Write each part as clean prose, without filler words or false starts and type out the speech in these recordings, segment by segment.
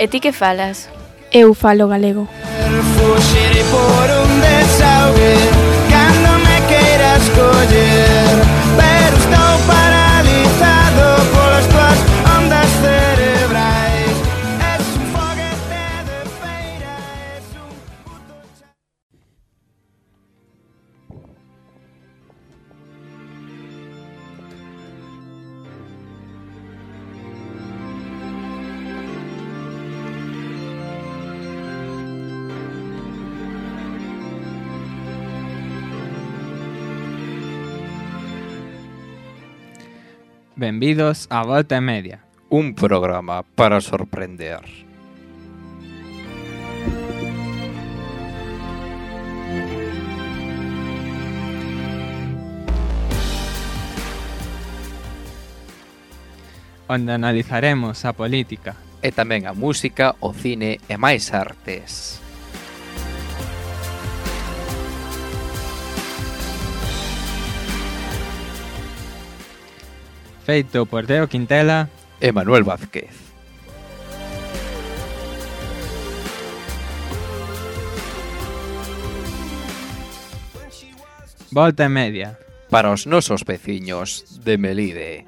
E ti que falas? Eu falo galego. Fuxirei por un desaugue cando me queiras coller, pero estou paralizado polas tuas ondas cerebrais. Es un foguete de feira, es un puto Benvidos a Volta e Media, un programa para sorprender. onde analizaremos a política, E tamén a música, o cine e máis artes. feito por Teo Quintela E Manuel Vázquez. Volta e Media. Para os nosos veciños de Melide.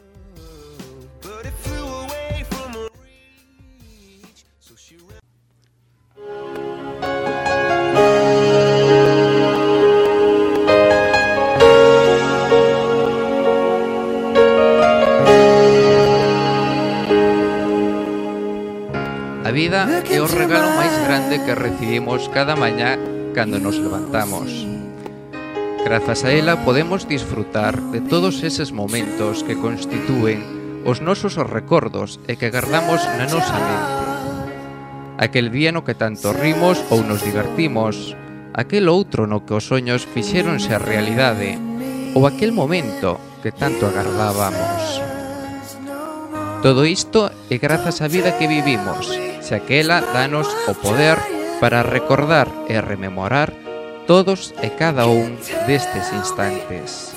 A vida é o regalo máis grande que recibimos cada mañá cando nos levantamos. Grazas a ela podemos disfrutar de todos eses momentos que constitúen os nosos recordos e que guardamos na nosa mente. Aquel día no que tanto rimos ou nos divertimos, aquel outro no que os soños fixéronse a realidade, ou aquel momento que tanto agardábamos. Todo isto é grazas á vida que vivimos, xa que ela danos o poder para recordar e rememorar todos e cada un destes instantes.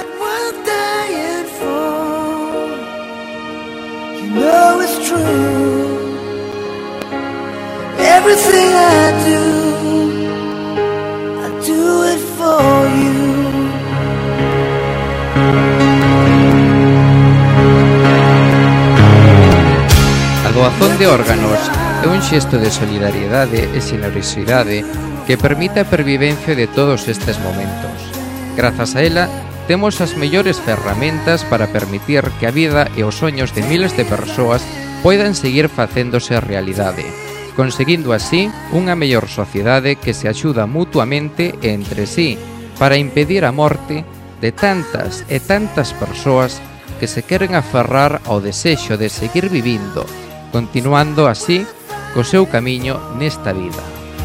A doazón de órganos é un xesto de solidariedade e xenerosidade que permite a pervivencia de todos estes momentos. Grazas a ela, temos as mellores ferramentas para permitir que a vida e os soños de miles de persoas poidan seguir facéndose a realidade, conseguindo así unha mellor sociedade que se axuda mutuamente e entre sí para impedir a morte de tantas e tantas persoas que se queren aferrar ao desexo de seguir vivindo, continuando así co seu camiño nesta vida.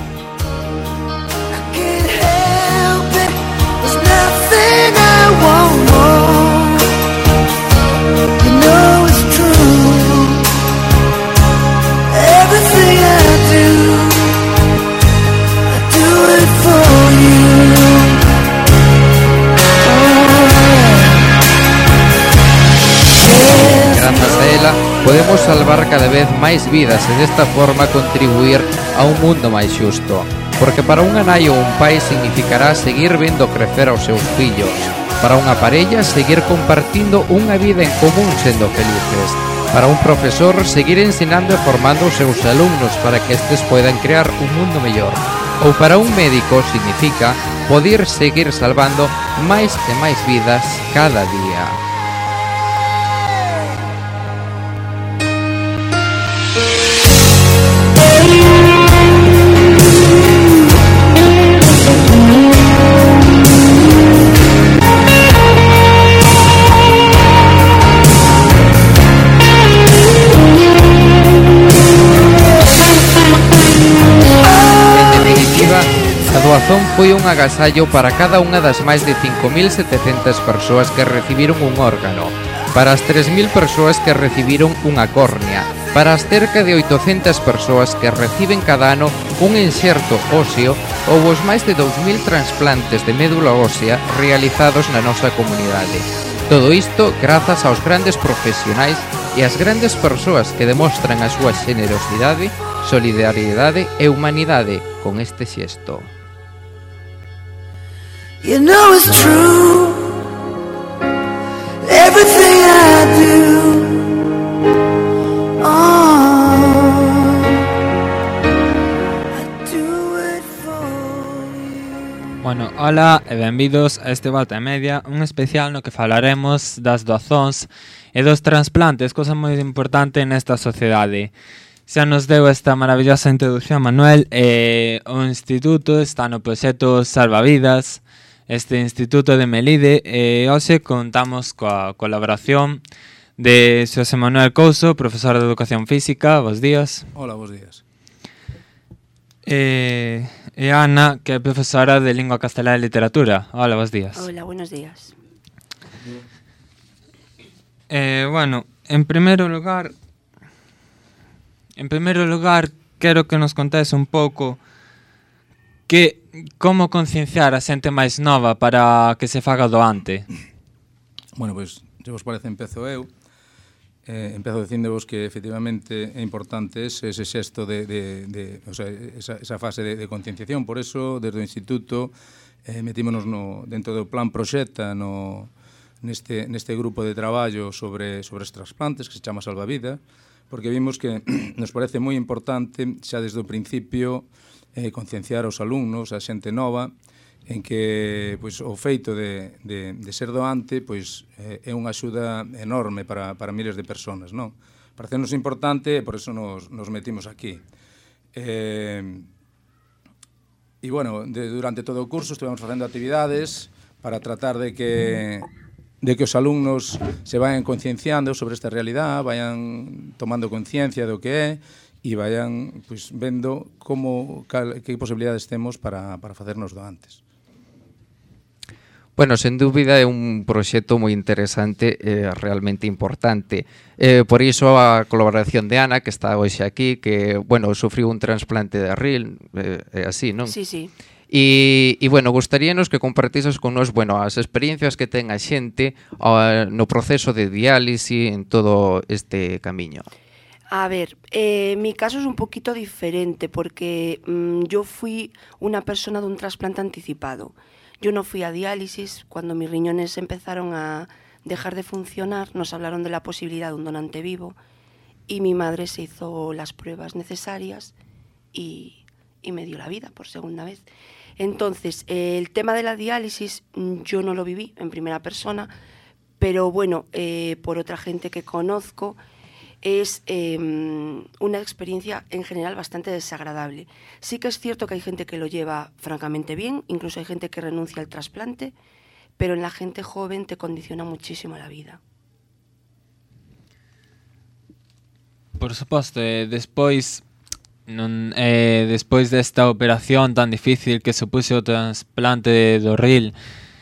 Grazas a ela, podemos salvar cada vez máis vidas e desta forma contribuir a un mundo máis xusto. Porque para unha nai ou un pai significará seguir vendo crecer aos seus fillos. Para unha parella, seguir compartindo unha vida en común sendo felices. Para un profesor, seguir ensinando e formando os seus alumnos para que estes poidan crear un mundo mellor. Ou para un médico significa poder seguir salvando máis e máis vidas cada día. A doazón foi un agasallo para cada unha das máis de 5.700 persoas que recibiron un órgano, para as 3.000 persoas que recibiron unha córnea, para as cerca de 800 persoas que reciben cada ano un enxerto óseo ou os máis de 2.000 trasplantes de médula ósea realizados na nosa comunidade. Todo isto grazas aos grandes profesionais e as grandes persoas que demostran a súa xenerosidade, solidariedade e humanidade con este xesto. You know it's true, everything I do. Bueno, hola e benvidos a este Volta e Media, un especial no que falaremos das doazóns e dos transplantes, cosa moi importante nesta sociedade. Xa nos deu esta maravillosa introducción Manuel, e o instituto está no proxecto Salvavidas, este instituto de Melide, e hoxe contamos coa colaboración de Xosé Manuel Couso, profesor de Educación Física. Bos días. Hola, bos días. E Ana, que é profesora de Lingua Castelá e Literatura. Hola, bos días. Hola, buenos días. Bueno, en primeiro lugar, quero que nos contes un pouco como concienciar a xente máis nova para que se faga doante. Bueno, pois, se vos parece, empezo eu. Empezo dicíndovos que efectivamente é importante ese xesto o sea, esa fase de concienciación. Por eso, desde o Instituto, metímonos dentro do plan Proxeta neste grupo de traballo sobre os trasplantes, que se chama Salvavida, porque vimos que nos parece moi importante xa desde o principio concienciar aos alumnos, a xente nova, en que pois, o feito de ser doante pois, é unha axuda enorme para miles de personas, non? Parecenos importante e por eso nos metimos aquí. E, bueno, durante todo o curso estivemos facendo actividades para tratar de que os alumnos se vayan concienciando sobre esta realidad, vayan tomando conciencia do que é e vayan pois, vendo que posibilidades temos para facernos doantes. Bueno, sen dúbida é un proxecto moi interesante e realmente importante. Por iso a colaboración de Ana, que está hoxe aquí, que, bueno, sufriu un trasplante de ril, así, non? Sí, sí. E bueno, gustaríanos que compartises con nos, bueno, as experiencias que ten a xente no proceso de diálise en todo este camiño. A ver, mi caso es un poquito diferente porque yo fui una persona de un trasplante anticipado. Yo no fui a diálisis. Cuando mis riñones empezaron a dejar de funcionar, nos hablaron de la posibilidad de un donante vivo y mi madre se hizo las pruebas necesarias y me dio la vida por segunda vez. Entonces, el tema de la diálisis yo no lo viví en primera persona, pero bueno, por otra gente que conozco, es una experiencia en general bastante desagradable. Sí que es cierto que hay gente que lo lleva francamente bien, incluso hay gente que renuncia al trasplante, pero en la gente joven te condiciona muchísimo la vida. Por suposto, despois desta operación tan difícil que supuxo o trasplante do ril,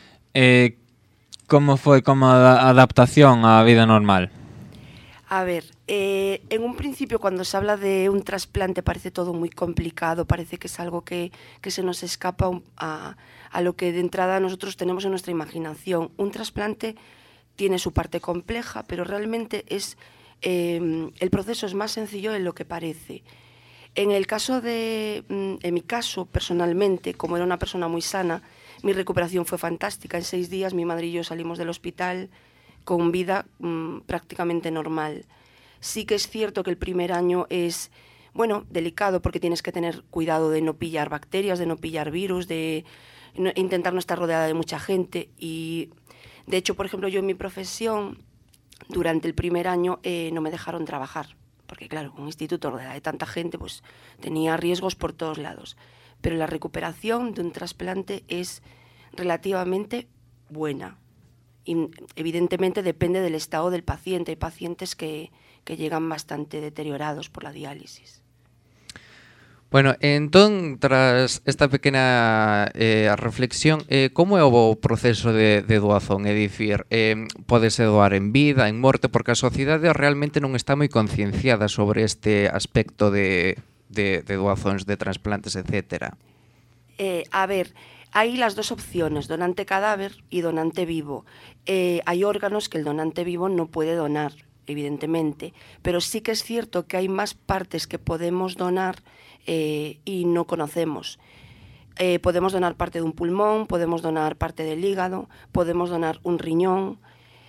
como foi como adaptación á vida normal? A ver, en un principio cuando se habla de un trasplante parece todo muy complicado, parece que es algo que se nos escapa a lo que de entrada nosotros tenemos en nuestra imaginación. Un trasplante tiene su parte compleja, pero realmente el proceso es más sencillo de lo que parece. En mi caso, personalmente, como era una persona muy sana, mi recuperación fue fantástica. En 6 días mi madre y yo salimos del hospital con vida prácticamente normal. Sí que es cierto que el primer año es, bueno, delicado porque tienes que tener cuidado de no pillar bacterias, de no pillar virus, de intentar no estar rodeada de mucha gente. Y de hecho, por ejemplo, yo en mi profesión, durante el primer año no me dejaron trabajar, porque claro, un instituto rodeado de tanta gente pues tenía riesgos por todos lados. Pero la recuperación de un trasplante es relativamente buena. Y evidentemente depende del estado del paciente. Hay pacientes que llegan bastante deteriorados por la diálisis. Bueno, entón, tras esta pequena reflexión, como é o proceso de doazón? É dicir, pódese doar en vida, en morte, porque a sociedade realmente non está moi concienciada sobre este aspecto de doazóns, de trasplantes, etc. A ver, hay las dos opciones, donante cadáver y donante vivo. Hay órganos que el donante vivo no puede donar. evidentemente, pero sí que es cierto que hay más partes que podemos donar y no conocemos. Podemos donar parte de un pulmón, podemos donar parte del hígado, podemos donar un riñón.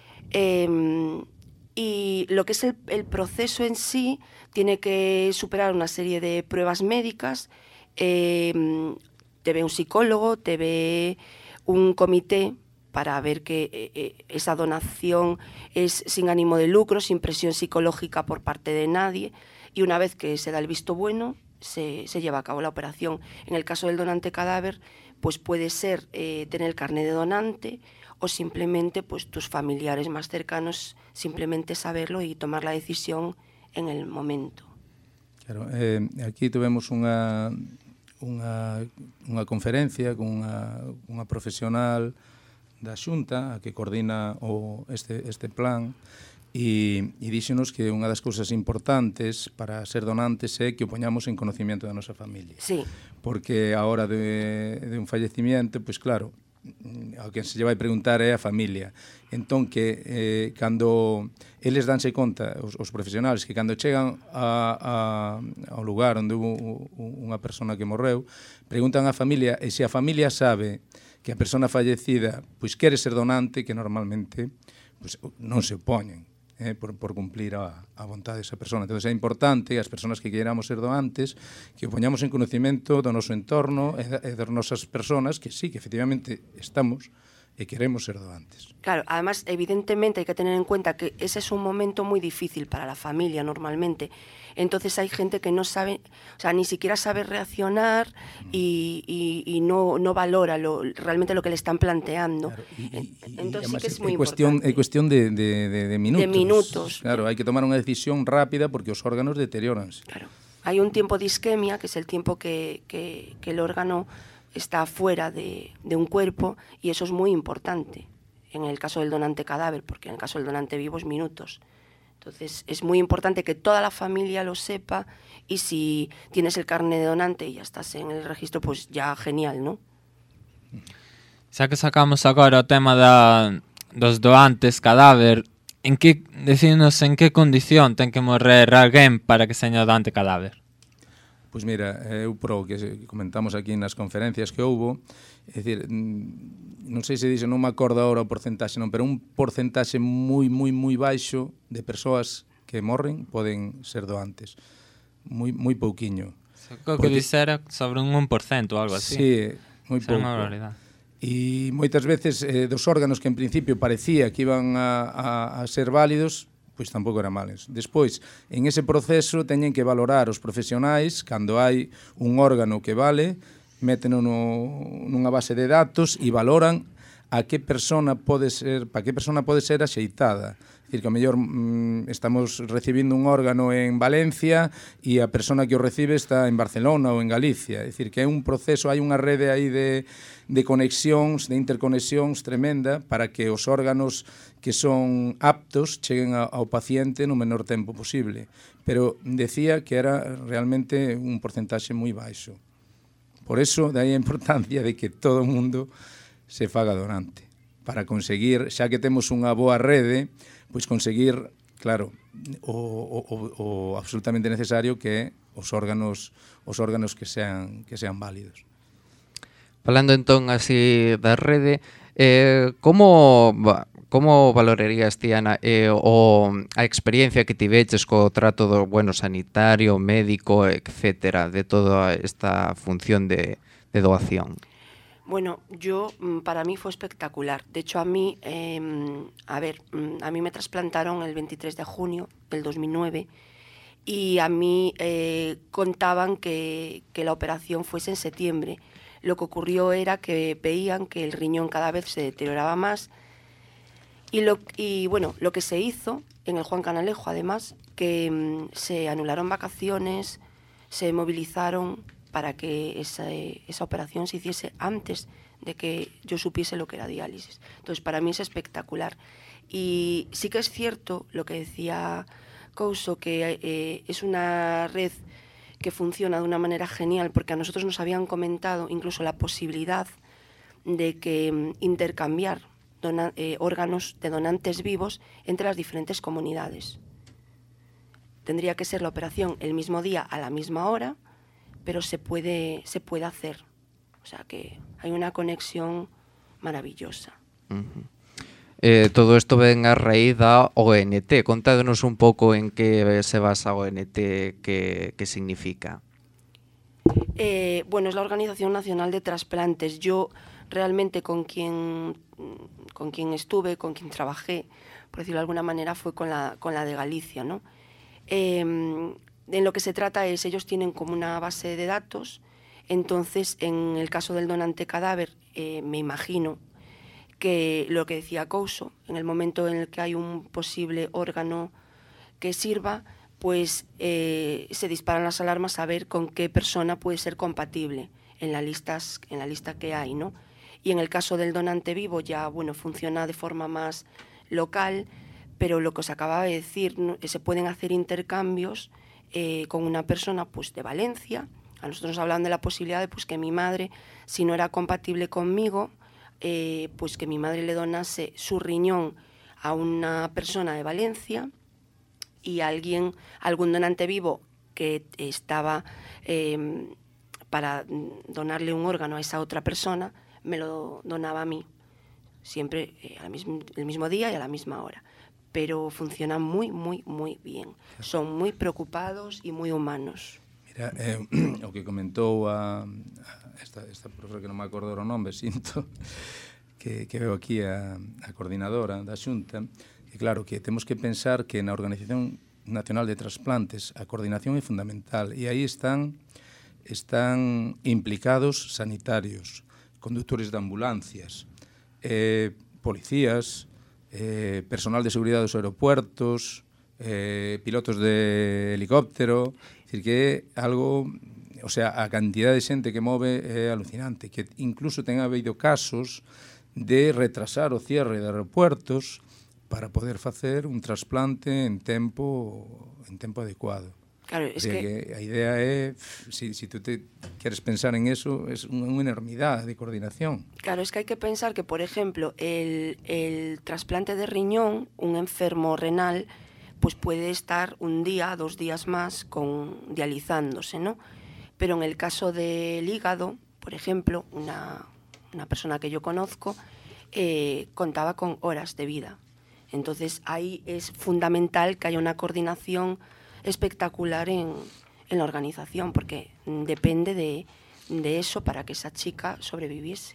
Y lo que es el proceso en sí tiene que superar una serie de pruebas médicas. Te ve un psicólogo, te ve un comité para ver que esa donación es sin ánimo de lucro, sin presión psicológica por parte de nadie, y una vez que se da el visto bueno, se lleva a cabo la operación. En el caso del donante cadáver, pues puede ser tener el carné de donante o simplemente pues tus familiares más cercanos simplemente saberlo y tomar la decisión en el momento. Claro, aquí tuvemos unha conferencia con unha profesional da Xunta a que coordina este plan e díxenos que unha das cousas importantes para ser donantes é que o poñamos en conocimiento da nosa familia. Sí. Porque a hora de un fallecimiento, pois claro, ao que se lle vai preguntar é a familia. Entón que cando eles danse conta, os profesionales, que cando chegan ao lugar onde hubo unha persona que morreu, preguntan á familia e se a familia sabe que a persona fallecida pois quere ser donante, que normalmente pois, non se opoñen por cumplir a vontade desa persona. Entón é importante as persoas que queramos ser donantes que o poñamos en conocimiento do noso entorno e das nosas persoas que sí, que efectivamente estamos e queremos ser donantes. Claro, además, evidentemente hay que tener en cuenta que ese es un momento muy difícil para la familia normalmente. Entonces hay gente que no sabe, o sea, ni siquiera sabe reaccionar y no valora realmente lo que le están planteando. Claro, entonces sí que es muy importante. É cuestión de minutos. De minutos. Claro, hai que tomar unha decisión rápida porque os órganos deterioranse. Claro. Hay un tiempo de isquemia, que es el tiempo que el órgano está fuera de un cuerpo, y eso es muy importante en el caso del donante cadáver, porque en el caso del donante vivo es minutos. Entonces es muy importante que toda la familia lo sepa, y si tienes el carné de donante y ya estás en el registro, pues ya genial, ¿no? Xa que sacamos agora o tema dos doantes cadáver, decinos en que condición ten que morrer alguén para que seña doante cadáver? Pois mira, eu pro que comentamos aquí nas conferencias que houbo, é dicir, non sei se dixe, non me acordo agora o porcentaxe, non, pero un porcentaxe moi baixo de persoas que morren poden ser doantes. Moi pouquiño. O que dixera sobre un 1% ou algo así. Sí, moi pouco. Unha barbaridade. E moitas veces dos órganos que en principio parecía que iban a ser válidos, pois tampouco eran males. Despois, en ese proceso teñen que valorar os profesionais cando hai un órgano que vale, méteno nunha base de datos e valoran para que persona pode ser axeitada. É dicir, que ao mellor estamos recibindo un órgano en Valencia e a persona que o recibe está en Barcelona ou en Galicia. É dicir, que é un proceso, hai unha rede aí de conexións, de interconexións tremenda para que os órganos que son aptos cheguen ao paciente no menor tempo posible. Pero decía que era realmente un porcentaxe moi baixo. Por eso, de aí a importancia de que todo o mundo se faga donante, para conseguir, xa que temos unha boa rede, pois conseguir, claro, o absolutamente necesario que é os órganos que sean válidos. Falando entón así da rede, como valorarías, Tiana, a experiencia que tiveches co trato do sanitario, médico, etcétera, de toda esta función de doación? Bueno, para mí fue espectacular. De hecho, a mí me trasplantaron el 23 de junio del 2009 y a mí contaban que la operación fuese en septiembre. Lo que ocurrió era que veían que el riñón cada vez se deterioraba más y lo que se hizo en el Juan Canalejo, además, que se anularon vacaciones, se movilizaron para que esa operación se hiciese antes de que yo supiese lo que era diálisis. Entonces, para mí es espectacular. Y sí que es cierto lo que decía Couso, que es una red que funciona de una manera genial, porque a nosotros nos habían comentado incluso la posibilidad de que intercambiar órganos de donantes vivos entre las diferentes comunidades. tendría que ser la operación el mismo día a la misma hora, pero se puede hacer. O sea que hay una conexión maravillosa. Todo isto ven a raíz da ONT. Contádenos un pouco en que se basa a ONT, que significa. Bueno, es la Organización Nacional de Trasplantes. Yo realmente con quien estuve, con quien trabajé, por decirlo de alguna manera, fue con la de Galicia, ¿no? En lo que se trata es, ellos tienen como una base de datos, entonces en el caso del donante cadáver, me imagino que lo que decía Couso, en el momento en el que hay un posible órgano que sirva, pues se disparan las alarmas a ver con qué persona puede ser compatible en la lista que hay, ¿no? Y en el caso del donante vivo ya, bueno, funciona de forma más local, pero lo que os acababa de decir, ¿no? Se pueden hacer intercambios con una persona pues de Valencia. A nosotros nos hablan de la posibilidad de pues, que mi madre, si no era compatible conmigo, pues que mi madre le donase su riñón a una persona de Valencia, y algún donante vivo que estaba para donarle un órgano a esa otra persona, me lo donaba a mí, siempre el mismo día y a la misma hora. Pero funcionan muy, muy, muy bien. Son muy preocupados y muy humanos. Mira, o que comentou esta profesora que non me acordo o nome, sinto, que veo aquí a coordinadora da Xunta, e claro que temos que pensar que na Organización Nacional de Trasplantes a coordinación é fundamental, e aí están implicados sanitarios, conductores de ambulancias, policías, personal de seguridade dos aeropuertos, pilotos de helicóptero, é dicir que é algo, o sea, a cantidad de xente que move é alucinante, que incluso ten habido casos de retrasar o cierre de aeropuertos para poder facer un trasplante en tempo adecuado. Claro, es que a idea é, si tú te queres pensar en eso, es unha enormidade de coordinación. Claro, es que hay que pensar que, por ejemplo, el trasplante de riñón, un enfermo renal, pues puede estar un día, 2 días más dializándose, ¿no? Pero en el caso del hígado, por ejemplo, una persona que yo conozco contaba con horas de vida. Entonces ahí es fundamental que haya una coordinación espectacular en la organización, porque depende de eso para que esa chica sobreviviese.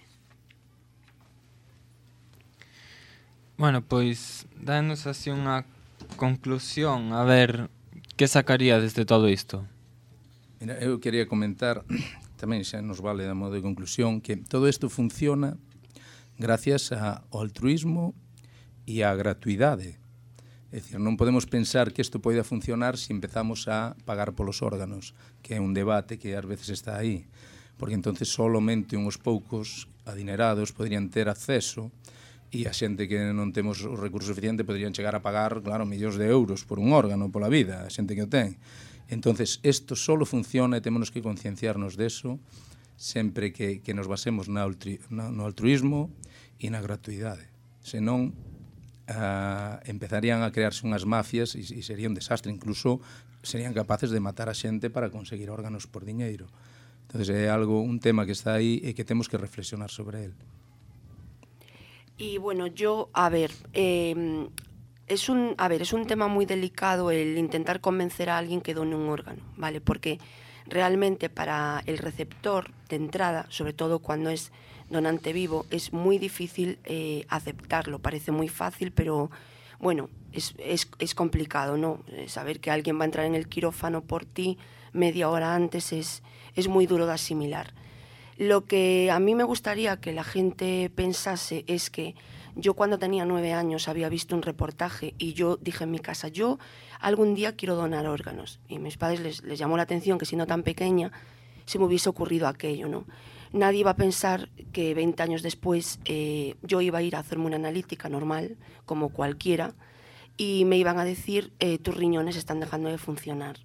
Bueno, pois danos así unha conclusión, a ver, que sacaría desde todo isto? Mira, eu quería comentar, tamén xa nos vale a modo de conclusión, que todo isto funciona gracias ao altruismo e á gratuidade. É dicir, non podemos pensar que isto poida funcionar se empezamos a pagar polos órganos, que é un debate que ás veces está aí, porque entonces solamente uns poucos adinerados poderían ter acceso, e a xente que non temos o recurso suficiente poderían chegar a pagar, claro, millóns de euros por un órgano pola vida, a xente que o ten. Entonces, isto solo funciona e temos que concienciarnos deso sempre que nos basemos no altruismo e na gratuidade. Senón, empezarían a crearse unhas mafias e sería un desastre, incluso serían capaces de matar a xente para conseguir órganos por diñeiro. Entonces é un tema que está aí e que temos que reflexionar sobre él. Y bueno, es un tema muy delicado el intentar convencer a alguien que done un órgano, ¿vale? Porque realmente para el receptor de entrada, sobre todo cuando es donante vivo, es muy difícil aceptarlo. Parece muy fácil, pero bueno, es complicado, ¿no? Saber que alguien va a entrar en el quirófano por ti media hora antes es muy duro de asimilar. Lo que a mí me gustaría que la gente pensase es que yo cuando tenía 9 años había visto un reportaje y yo dije en mi casa, yo algún día quiero donar órganos. Y a mis padres les llamó la atención que siendo tan pequeña se me hubiese ocurrido aquello, ¿no? Nadie iba a pensar que 20 años después yo iba a ir a hacerme una analítica normal, como cualquiera, y me iban a decir, tus riñones están dejando de funcionar.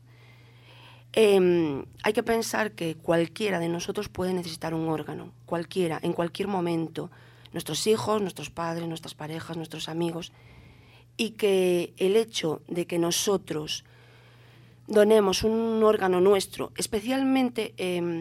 Hay que pensar que cualquiera de nosotros puede necesitar un órgano, cualquiera, en cualquier momento, nuestros hijos, nuestros padres, nuestras parejas, nuestros amigos, y que el hecho de que nosotros donemos un órgano nuestro, especialmente,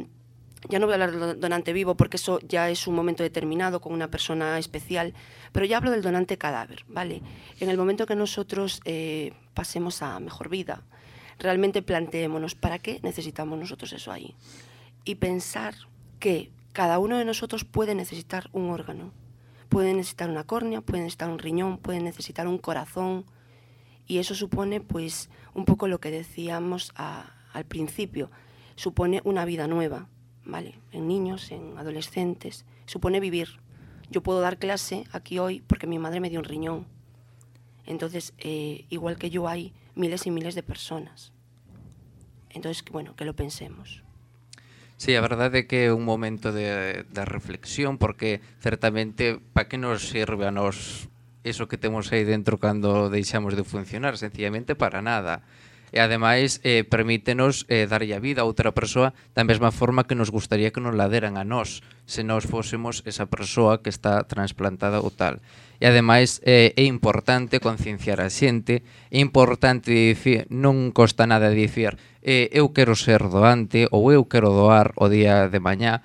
ya no voy a hablar del donante vivo porque eso ya es un momento determinado con una persona especial, pero ya hablo del donante cadáver, ¿vale? En el momento que nosotros pasemos a mejor vida, realmente planteémonos para qué necesitamos nosotros eso ahí y pensar que cada uno de nosotros puede necesitar un órgano, puede necesitar una córnea, puede necesitar un riñón, puede necesitar un corazón, y eso supone pues un poco lo que decíamos al principio, supone una vida nueva, ¿vale? En niños, en adolescentes, supone vivir. Yo puedo dar clase aquí hoy porque mi madre me dio un riñón. Entonces, igual que yo, hay miles y miles de personas. Entonces, bueno, que lo pensemos. Sí, a verdade é que é un momento de reflexión, porque certamente para que nos sirve a nos eso que temos aí dentro cando deixamos de funcionar? Sencillamente para nada. E ademais permítenos darlle a vida a outra persoa da mesma forma que nos gustaría que nos la deran a nós, se nós fósemos esa persoa que está trasplantada ou tal. E ademais é importante concienciar a xente, é importante dicir, non costa nada dicir eu quero ser doante ou eu quero doar o día de mañá,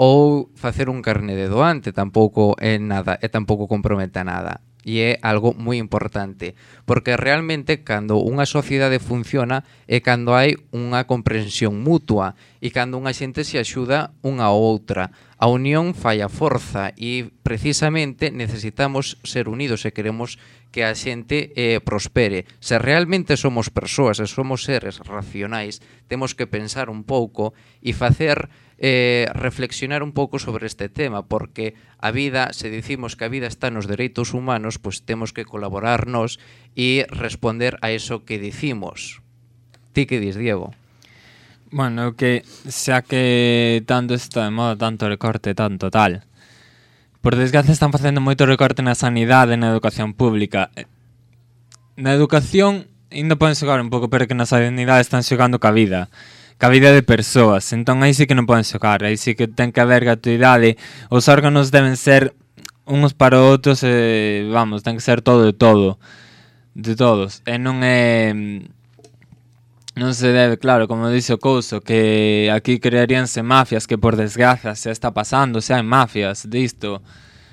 ou facer un carné de doante, tampouco é nada, e tampouco compromete nada. E é algo moi importante, porque realmente cando unha sociedade funciona é cando hai unha comprensión mutua e cando unha xente se axuda unha a outra. A unión fai a forza e precisamente necesitamos ser unidos e queremos que a xente prospere. Se realmente somos persoas e somos seres racionais, temos que pensar un pouco e facer reflexionar un pouco sobre este tema, porque a vida, se dicimos que a vida está nos dereitos humanos, pois temos que colaborarnos e responder a eso que dicimos. Ti que dis, Diego? Bueno, que xa que tanto está de moda, tanto recorte, tanto tal, por desgracia están facendo moito recorte na sanidade e na educación pública. Na educación ainda poden xogar un pouco, pero que na sanidade están xogando ca vida de persoas, entón aí sí que non poden xogar, aí sí que ten que haber gratuidade, os órganos deben ser uns para outros, vamos, ten que ser todo de todos, e non é, non se debe, claro, como dice o Couso, que aquí crearíanse mafias, que por desgracia se está pasando, se hai mafias disto,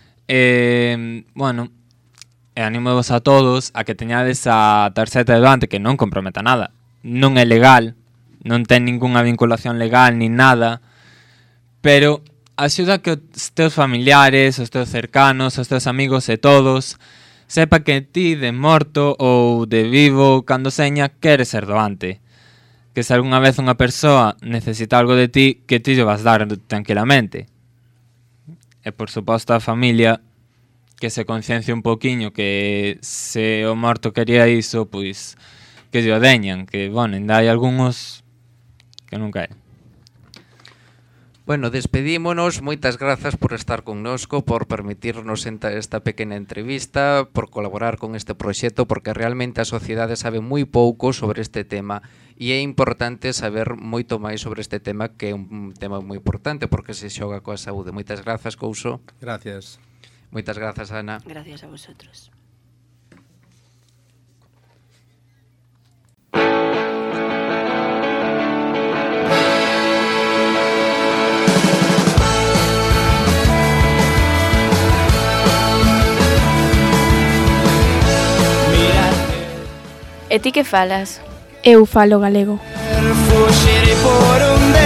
bueno, animovos a todos a que teñades a tarxeta de doante que non comprometa nada, non é legal, non ten ningunha vinculación legal ni nada, pero axuda que os teus familiares, os teus cercanos, os teus amigos e todos sepa que ti de morto ou de vivo, cando seña, queres ser doante. Que se algunha vez unha persoa necesita algo de ti, que ti lle vas dar tranquilamente. E por suposto a familia que se conciencia un poquinho que se o morto quería iso, pois que lle o deñan, que, bueno, ainda hai algúns que nunca é. Bueno, despedímonos, moitas grazas por estar connosco, por permitirnos esta pequena entrevista, por colaborar con este proxecto, porque realmente a sociedade sabe moi pouco sobre este tema e é importante saber moito máis sobre este tema, que é un tema moi importante porque se xoga coa saúde. Moitas grazas, Couso. Gracias. Moitas grazas, Ana. Gracias a vosotros. E ti que falas? Eu falo galego. Fuxir por un